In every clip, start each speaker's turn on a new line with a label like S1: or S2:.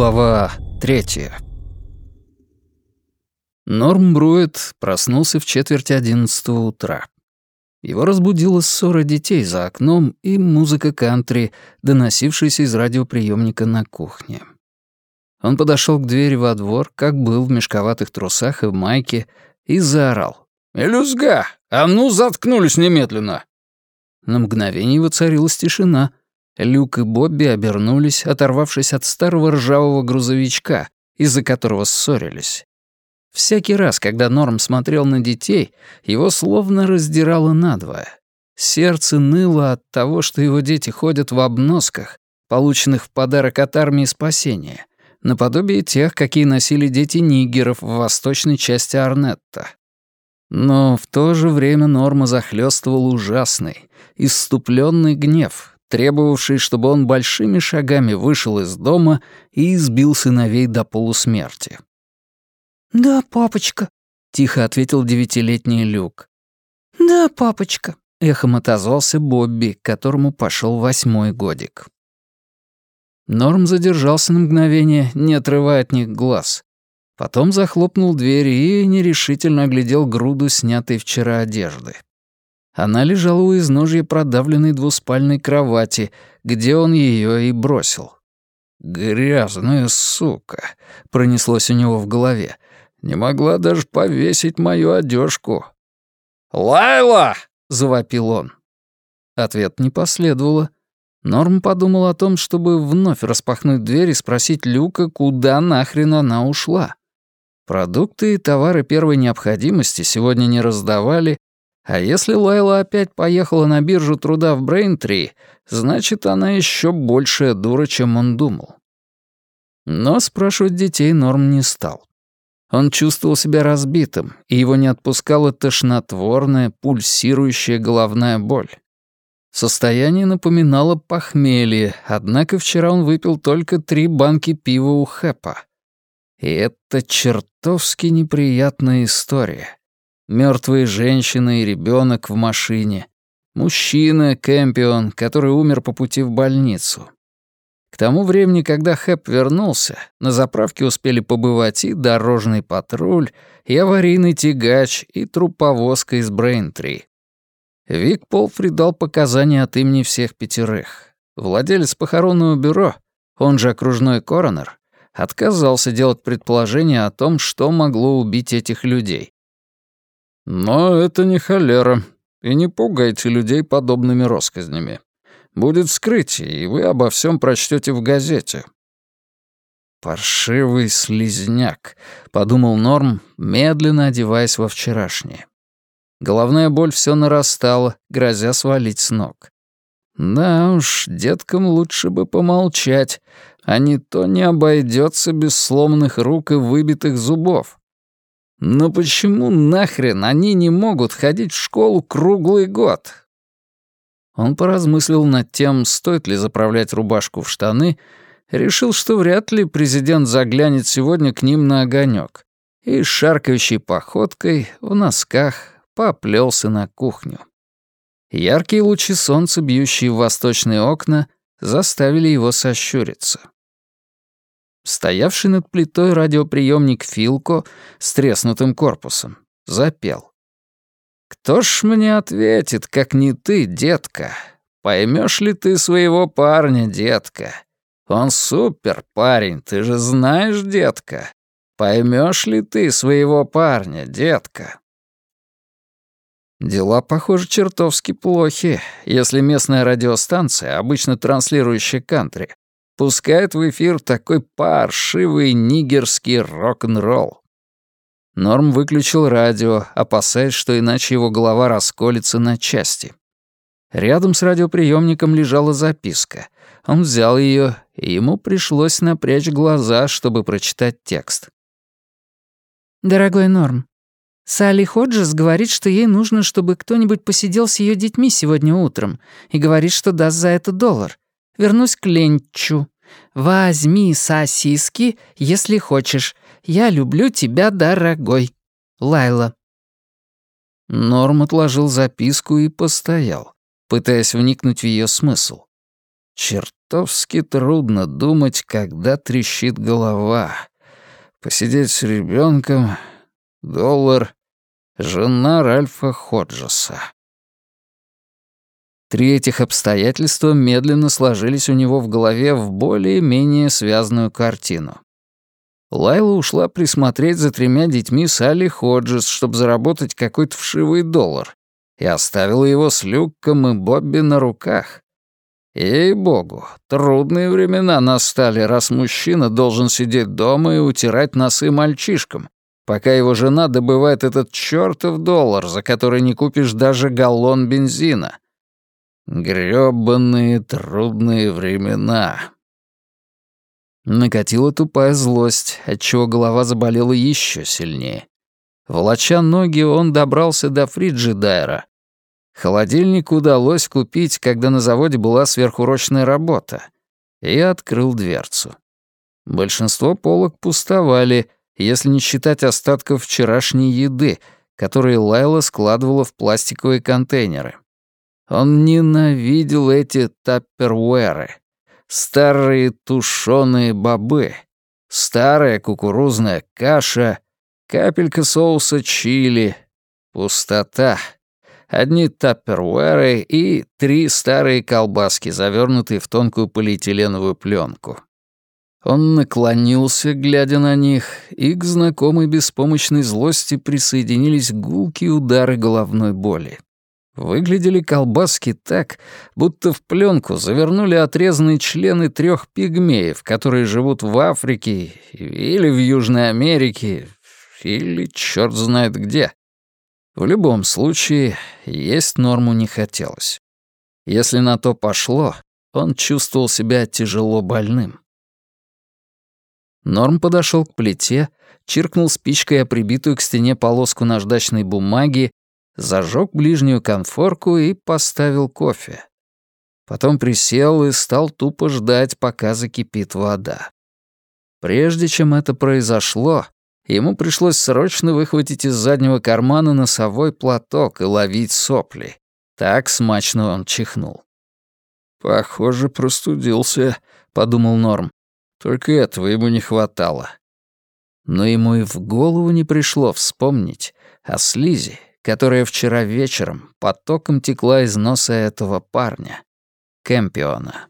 S1: Глава 3. Норм Брует проснулся в 10:45 утра. Его разбудила ссора детей за окном и музыка кантри, доносившаяся из радиоприемника на кухне. Он подошел к двери во двор, как был в мешковатых трусах и в майке, и заорал: «Мелюзга! А ну, заткнулись немедленно!» На мгновение воцарилась тишина. Люк и Бобби обернулись, оторвавшись от старого ржавого грузовичка, из-за которого ссорились. Всякий раз, когда Норм смотрел на детей, его словно раздирало надвое. Сердце ныло от того, что его дети ходят в обносках, полученных в подарок от армии спасения, наподобие тех, какие носили дети нигеров в восточной части Арнетта. Но в то же время Норма захлёстывал ужасный, исступлённый гнев, требовавший, чтобы он большими шагами вышел из дома и избил сыновей до полусмерти.
S2: «Да, папочка», —
S1: тихо ответил 9-летний Люк.
S2: «Да, папочка»,
S1: — эхом отозвался Бобби, которому пошел 8-й годик. Норм задержался на мгновение, не отрывая от них глаз. Потом захлопнул дверь и нерешительно оглядел груду снятой вчера одежды. Она лежала у изножья продавленной двуспальной кровати, где он ее и бросил. «Грязная сука!» — пронеслось у него в голове. «Не могла даже повесить мою одежку». «Лайла!» — завопил он. Ответ не последовало. Норм подумал о том, чтобы вновь распахнуть дверь и спросить Люка, куда нахрен она ушла. Продукты и товары первой необходимости сегодня не раздавали, а если Лайла опять поехала на биржу труда в Брейнтри, значит, она еще большая дура, чем он думал. Но спрашивать детей Норм не стал. Он чувствовал себя разбитым, и его не отпускала тошнотворная, пульсирующая головная боль. Состояние напоминало похмелье, однако вчера он выпил только 3 банки пива у Хэпа. И это чертовски неприятная история. Мертвые женщина и ребенок в машине. Мужчина, Кэмпион, который умер по пути в больницу. К тому времени, когда Хэп вернулся, на заправке успели побывать и дорожный патруль, и аварийный тягач, и труповозка из Брейнтри. Вик Полфри дал показания от имени всех 5. Владелец похоронного бюро, он же окружной коронер, отказался делать предположение о том, что могло убить этих людей. «Но это не холера, и не пугайте людей подобными россказнями. Будет вскрытие, и вы обо всем прочтете в газете». «Паршивый слизняк», — подумал Норм, медленно одеваясь во вчерашнее. Головная боль все нарастала, грозя свалить с ног. Да уж, деткам лучше бы помолчать, а не то не обойдется без сломанных рук и выбитых зубов. Но почему нахрен они не могут ходить в школу круглый год? Он поразмыслил над тем, стоит ли заправлять рубашку в штаны, решил, что вряд ли президент заглянет сегодня к ним на огонек, и шаркающей походкой, в носках, поплелся на кухню. Яркие лучи солнца, бьющие в восточные окна, заставили его сощуриться. Стоявший над плитой радиоприемник Филко с треснутым корпусом запел. «Кто ж мне ответит, как не ты, детка? Поймешь ли ты своего парня, детка? Он супер парень, ты же знаешь, детка. Поймешь ли ты своего парня, детка?» Дела, похоже, чертовски плохи, если местная радиостанция, обычно транслирующая кантри, пускает в эфир такой паршивый нигерский рок-н-ролл. Норм выключил радио, опасаясь, что иначе его голова расколется на части. Рядом с радиоприемником лежала записка. Он взял ее, и ему пришлось напрячь глаза, чтобы прочитать текст.
S2: «Дорогой Норм, Салли Ходжес говорит, что ей нужно, чтобы кто-нибудь посидел с ее детьми сегодня утром, и говорит, что даст за это $1. Вернусь к ленчу. Возьми сосиски, если хочешь. Я люблю тебя, дорогой. Лайла».
S1: Норм отложил записку и постоял, пытаясь вникнуть в ее смысл. чертовски трудно думать, когда трещит голова. Посидеть с ребенком, $1, жена Ральфа Ходжеса. 3 этих обстоятельства медленно сложились у него в голове в более-менее связанную картину. Лайла ушла присмотреть за 3 детьми Салли Ходжес, чтобы заработать какой-то вшивый $1, и оставила его с Люком и Бобби на руках. Ей-богу, трудные времена настали, раз мужчина должен сидеть дома и утирать носы мальчишкам, пока его жена добывает этот чёртов $1, за который не купишь даже галлон бензина. Грёбаные трудные времена. Накатила тупая злость, отчего голова заболела ещё сильнее. Волоча ноги, он добрался до фриджидайра. Холодильник удалось купить, когда на заводе была сверхурочная работа, и открыл дверцу. Большинство полок пустовали, если не считать остатков вчерашней еды, которые Лайла складывала в пластиковые контейнеры. Он ненавидел эти тапперуэры. Старые тушёные бобы, старая кукурузная каша, капелька соуса чили, пустота. Одни тапперуэры и 3 старые колбаски, завёрнутые в тонкую полиэтиленовую плёнку. Он наклонился, глядя на них, и к знакомой беспомощной злости присоединились гулкие удары головной боли. Выглядели колбаски так, будто в плёнку завернули отрезанные члены 3 пигмеев, которые живут в Африке или в Южной Америке, или чёрт знает где. В любом случае, есть Норму не хотелось. Если на то пошло, он чувствовал себя тяжело больным. Норм подошёл к плите, чиркнул спичкой о прибитую к стене полоску наждачной бумаги, зажёг ближнюю конфорку и поставил кофе. Потом присел и стал тупо ждать, пока закипит вода. Прежде чем это произошло, ему пришлось срочно выхватить из заднего кармана носовой платок и ловить сопли. Так смачно он чихнул. «Похоже, простудился», — подумал Норм. Только этого ему не хватало. Но ему и в голову не пришло вспомнить о слизи, которая вчера вечером потоком текла из носа этого парня, Кэмпиона.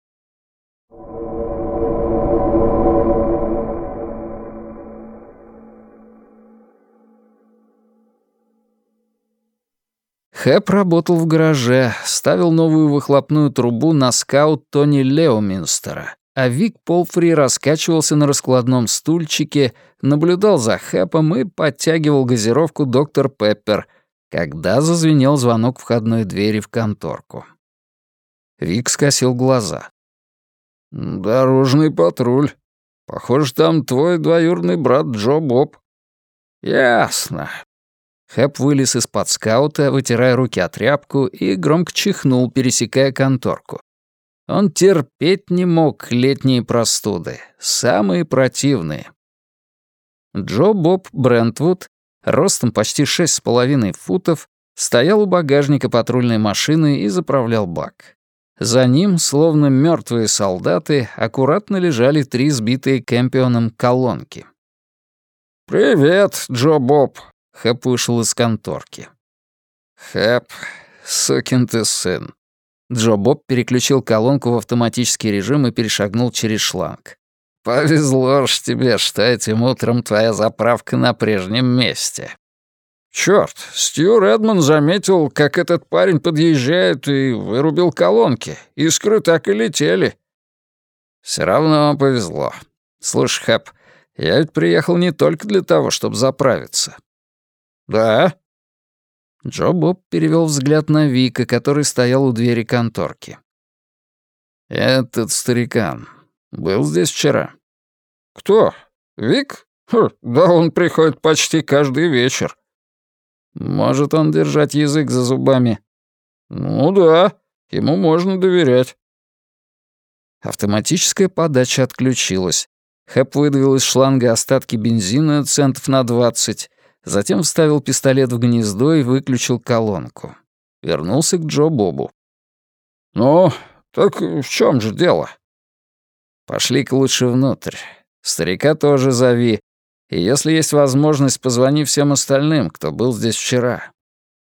S1: Хэп работал в гараже, ставил новую выхлопную трубу на скаут Тони Леоминстера, а Вик Полфри раскачивался на раскладном стульчике, наблюдал за Хэпом и подтягивал газировку «Доктор Пеппер», когда зазвенел звонок входной двери в конторку. Вик скосил глаза. «Дорожный патруль. Похоже, там твой двоюродный брат Джо Боб». «Ясно». Хэп вылез из-под скаута, вытирая руки о тряпку, и громко чихнул, пересекая конторку. Он терпеть не мог летние простуды, самые противные. Джо Боб Брентвуд, ростом почти 6,5 футов, стоял у багажника патрульной машины и заправлял бак. За ним, словно мертвые солдаты, аккуратно лежали 3 сбитые Кэмпионом колонки. «Привет, Джо Боб!» — Хэп вышел из конторки. «Хэп, сукин ты сын!» Джо Боб переключил колонку в автоматический режим и перешагнул через шланг. «Повезло ж тебе, что этим утром твоя заправка на прежнем месте». «Чёрт, Стью Редман заметил, как этот парень подъезжает и вырубил колонки. Искры так и летели». «Всё равно повезло. Слушай, Хэп, я ведь приехал не только для того, чтобы заправиться». «Да?» Джо Боб перевёл взгляд на Вика, который стоял у двери конторки. «Этот старикан был здесь вчера?» «Кто? Вик? Да он приходит почти каждый вечер». «Может он держать язык за зубами?» «Ну да, ему можно доверять». Автоматическая подача отключилась. Хэп выдавил из шланга остатки бензина центов на 20, затем вставил пистолет в гнездо и выключил колонку. Вернулся к Джо Бобу. «Ну,
S3: Так в чем же дело?»
S1: «Пошли-ка лучше внутрь. Старика тоже зови. И если есть возможность, позвони всем остальным, кто был здесь вчера».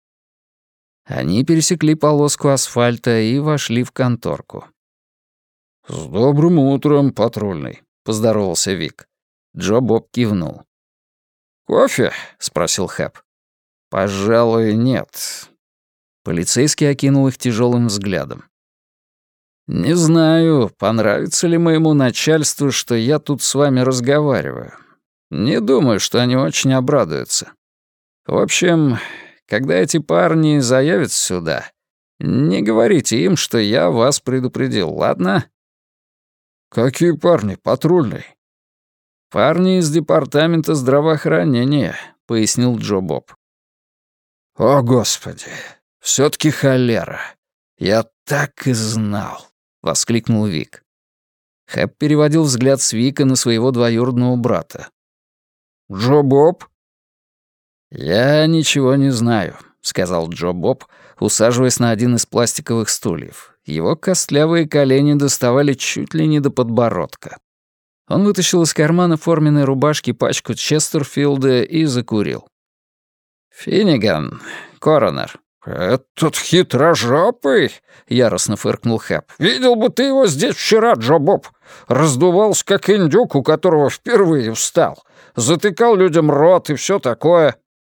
S1: Они пересекли полоску асфальта и вошли в конторку.
S3: «С добрым утром, патрульный», —
S1: поздоровался Вик. Джо Боб кивнул.
S3: «Кофе?»
S1: — спросил Хэп. «Пожалуй, нет». Полицейский окинул их тяжелым взглядом. «Не знаю, понравится ли моему начальству, что я тут с вами разговариваю. Не думаю, что они очень обрадуются. В общем, когда эти парни заявятся сюда, не говорите им, что я вас предупредил, ладно?»
S3: «Какие парни, патрульный?»
S1: «Парни из департамента здравоохранения», — пояснил Джо Боб.
S3: «О, Господи,
S1: все-таки холера. Я так и знал», — воскликнул Вик. Хэп переводил взгляд с Вика на своего двоюродного брата.
S3: Джо Боб?»
S1: «Я ничего не знаю», — сказал Джо Боб, усаживаясь на один из пластиковых стульев. Его костлявые колени доставали чуть ли не до подбородка. Он вытащил из кармана форменной рубашки пачку Честерфилда и закурил. «Финниган, коронер».
S3: «Этот хитрожопый!» — яростно фыркнул Хэп. «Видел бы ты его здесь вчера, Джо Боб. Раздувался, как индюк, у которого впервые встал. Затыкал людям рот и все такое».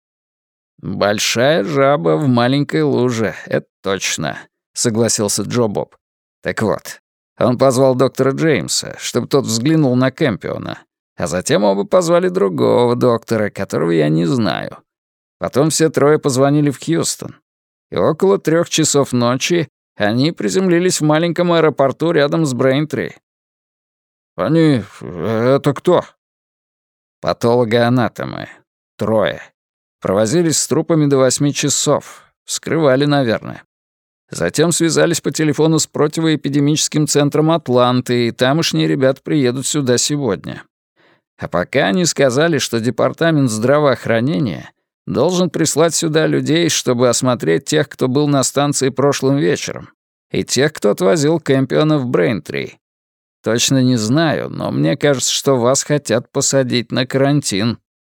S1: «Большая жаба в маленькой луже, это точно», — согласился Джо Боб. «Так вот, он позвал доктора Джеймса, чтобы тот взглянул на Кэмпиона, а затем оба позвали другого доктора, которого я не знаю. Потом все трое позвонили в Хьюстон. И около 3 часов ночи они приземлились в маленьком аэропорту рядом с Брейнтри».
S3: «Они... это кто?»
S1: «Патологоанатомы. 3. Провозились с трупами до 8 часов. Вскрывали, наверное. Затем связались по телефону с противоэпидемическим центром Атланты, и тамошние ребята приедут сюда сегодня. А пока они сказали, что департамент здравоохранения должен прислать сюда людей, чтобы осмотреть тех, кто был на станции прошлым вечером, и тех, кто отвозил Кэмпиона в Брейнтри. Точно не знаю, но мне кажется, что вас хотят посадить на карантин».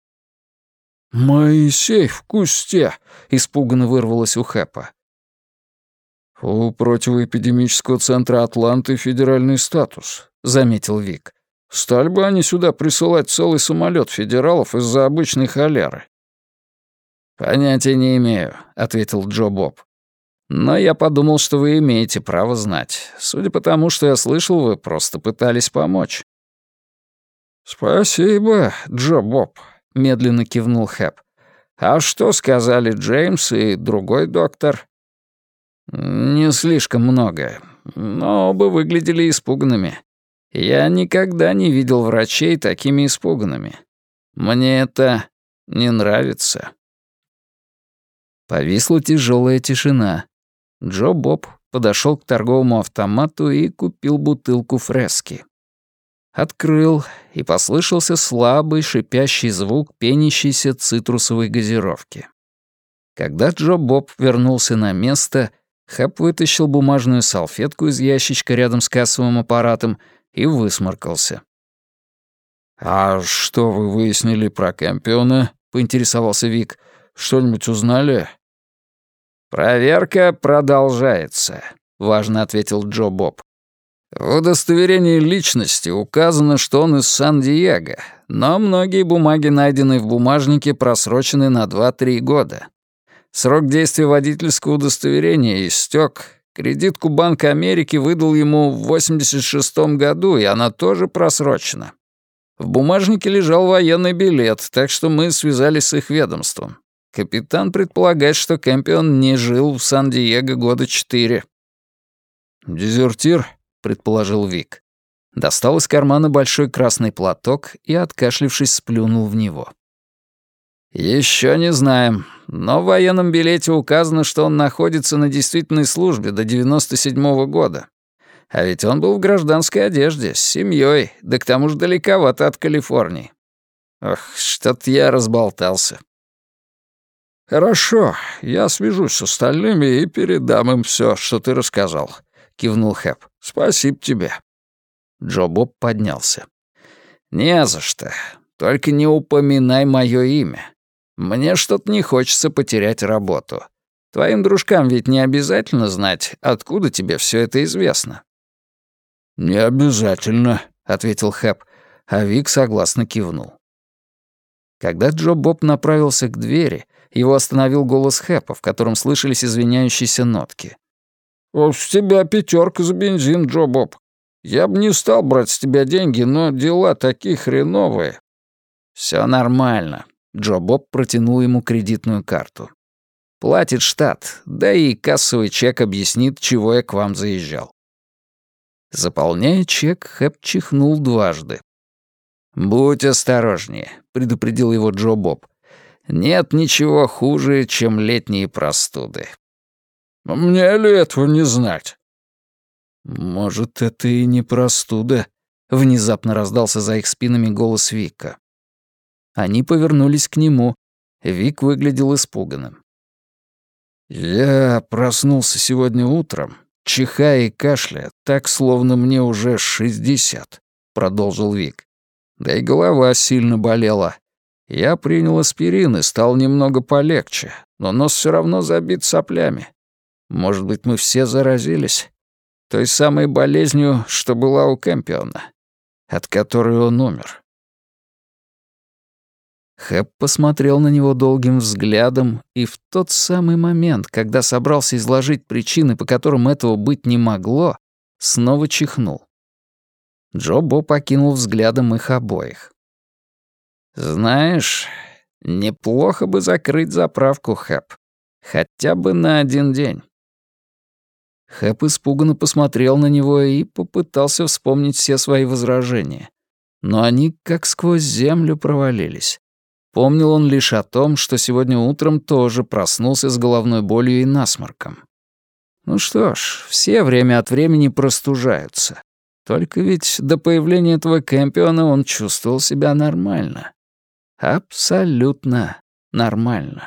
S3: «Моисей в кусте!»
S1: — испуганно вырвалось у Хэпа.
S3: «У противоэпидемического центра Атланты федеральный статус», — заметил Вик. «Стали бы они сюда присылать целый самолет федералов из-за обычной холеры?»
S1: «Понятия не имею», — ответил Джо Боб. «Но я подумал, что вы имеете право знать. Судя по тому, что я слышал, вы просто пытались помочь».
S3: «Спасибо, Джо Боб»,
S1: — медленно кивнул Хэп. «А что сказали Джеймс и другой доктор?» «Не слишком много, но оба выглядели испуганными. Я никогда не видел врачей такими испуганными. Мне это не нравится». Повисла тяжелая тишина. Джо Боб подошел к торговому автомату и купил бутылку фрески. Открыл, и послышался слабый шипящий звук пенящейся цитрусовой газировки. Когда Джо Боб вернулся на место, Хэп вытащил бумажную салфетку из ящичка рядом с кассовым аппаратом и высморкался.
S3: «А что вы выяснили про Кэмпиона?» — поинтересовался Вик. «Что-нибудь узнали?»
S1: «Проверка продолжается», — важно ответил Джо Боб. «В удостоверении личности указано, что он из Сан-Диего, но многие бумаги, найденные в бумажнике, просрочены на 2-3 года. Срок действия водительского удостоверения истек. Кредитку Банка Америки выдал ему в 86-м году, и она тоже просрочена. В бумажнике лежал военный билет, так что мы связались с их ведомством. Капитан предполагает, что Кэмпион не жил в Сан-Диего года 4.
S3: «Дезертир?» — предположил Вик.
S1: Достал из кармана большой красный платок и, откашлившись, сплюнул в него. «Еще не знаем, но в военном билете указано, что он находится на действительной службе до 97-го года. А ведь он был в гражданской одежде, с семьей, да к тому же далековато от Калифорнии. Ох, что-то я разболтался».
S3: «Хорошо, я свяжусь с остальными и передам им все, что ты рассказал. — кивнул Хэп. «Спасибо тебе».
S1: Джо Боб поднялся.
S3: «Не за что. Только не упоминай моё имя. Мне что-то не хочется потерять работу. Твоим дружкам ведь не обязательно знать, откуда тебе всё это известно».
S1: «Не обязательно», — ответил Хэп, а Вик согласно кивнул. Когда Джо Боб направился к двери, его остановил голос Хэпа, в котором слышались извиняющиеся нотки.
S3: «С тебя 5 за бензин, Джо Боб. Я бы не стал брать с тебя деньги, но дела такие хреновые».
S1: «Всё нормально», — Джо Боб протянул ему кредитную карту. «Платит штат, да и кассовый чек объяснит, чего я к вам заезжал». Заполняя чек, Хэп чихнул дважды. «Будь осторожнее», — предупредил его Джо Боб. «Нет ничего хуже, чем летние простуды».
S3: «Мне ли этого не знать?»
S1: «Может, это и не простуда», — внезапно раздался за их спинами голос Вика. Они повернулись к нему. Вик выглядел испуганным. «Я проснулся сегодня утром, чихая и кашляя, так, словно мне уже 60», — продолжил Вик. «Да и голова сильно болела. Я принял аспирин и стал немного полегче, но нос всё равно забит соплями. Может быть, мы все заразились? Той самой болезнью, что была у Кэмпиона, от которой он умер». Хэп посмотрел на него долгим взглядом, и в тот самый момент, когда собрался изложить причины, по которым этого быть не могло, снова чихнул. Джо Боб окинул взглядом их обоих. «Знаешь, неплохо бы закрыть заправку, Хэп. Хотя бы на 1 день». Хэп испуганно посмотрел на него и попытался вспомнить все свои возражения. Но они как сквозь землю провалились. Помнил он лишь о том, что сегодня утром тоже проснулся с головной болью и насморком. Ну что ж, все время от времени простужаются. Только ведь до появления этого Кэмпиона он чувствовал себя нормально. Абсолютно нормально.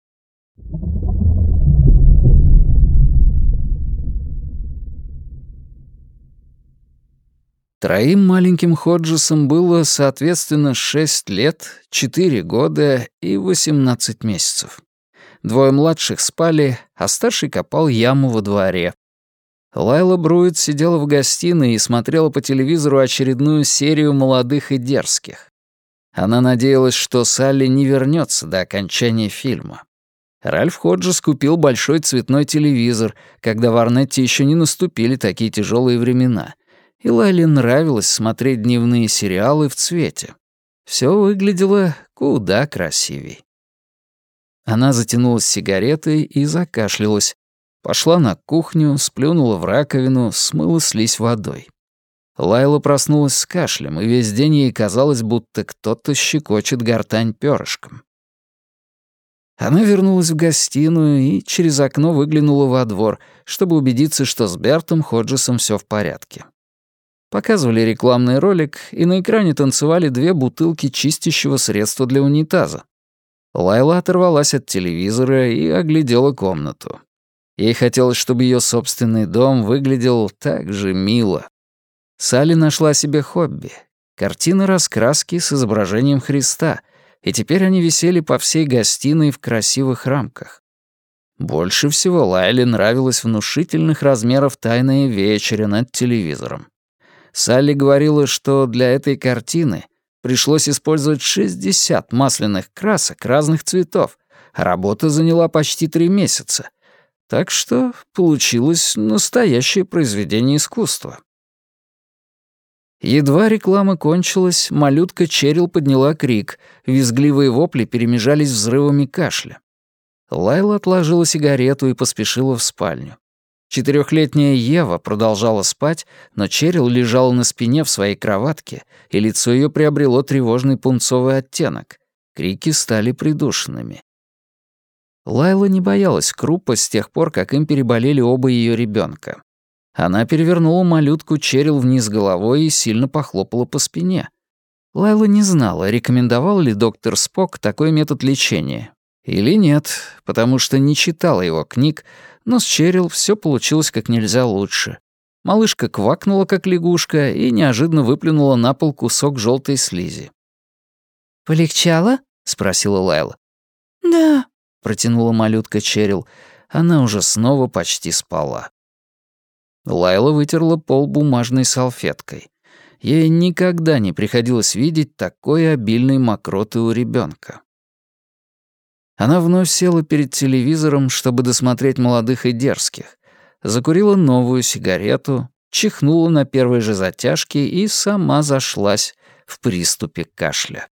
S1: Троим маленьким Ходжесам было, соответственно, 6 лет, 4 года и 18 месяцев. 2 младших спали, а старший копал яму во дворе. Лайла Бруит сидела в гостиной и смотрела по телевизору очередную серию «Молодых и дерзких». Она надеялась, что Салли не вернется до окончания фильма. Ральф Ходжес купил большой цветной телевизор, когда в Арнетте еще не наступили такие тяжелые времена, и Лайле нравилось смотреть дневные сериалы в цвете. Все выглядело куда красивей. Она затянулась сигаретой и закашлялась. Пошла на кухню, сплюнула в раковину, смыла слизь водой. Лайла проснулась с кашлем, и весь день ей казалось, будто кто-то щекочет гортань пёрышком. Она вернулась в гостиную и через окно выглянула во двор, чтобы убедиться, что с Бертом Ходжесом все в порядке. Показывали рекламный ролик, и на экране танцевали 2 бутылки чистящего средства для унитаза. Лайла оторвалась от телевизора и оглядела комнату. Ей хотелось, чтобы ее собственный дом выглядел так же мило. Салли нашла себе хобби — картины-раскраски с изображением Христа, и теперь они висели по всей гостиной в красивых рамках. Больше всего Лайле нравилась внушительных размеров «Тайная вечеря» над телевизором. Салли говорила, что для этой картины пришлось использовать 60 масляных красок разных цветов, а работа заняла почти 3 месяца. Так что получилось настоящее произведение искусства. Едва реклама кончилась, малютка Черил подняла крик, визгливые вопли перемежались взрывами кашля. Лайла отложила сигарету и поспешила в спальню. 4-летняя Ева продолжала спать, но Черил лежала на спине в своей кроватке, и лицо ее приобрело тревожный пунцовый оттенок. Крики стали придушенными. Лайла не боялась Круппа с тех пор, как им переболели оба ее ребенка. Она перевернула малютку Черил вниз головой и сильно похлопала по спине. Лайла не знала, рекомендовал ли доктор Спок такой метод лечения или нет, потому что не читала его книг, но с Черил все получилось как нельзя лучше. Малышка квакнула, как лягушка, и неожиданно выплюнула на пол кусок желтой слизи.
S2: «Полегчало?»
S1: — спросила Лайла.
S2: «Да»,
S1: — протянула малютка Черил. Она уже снова почти спала. Лайла вытерла пол бумажной салфеткой. Ей никогда не приходилось видеть такой обильной мокроты у ребенка. Она вновь села перед телевизором, чтобы досмотреть «Молодых и дерзких», закурила новую сигарету, чихнула на первой же затяжке и сама зашлась в приступе кашля.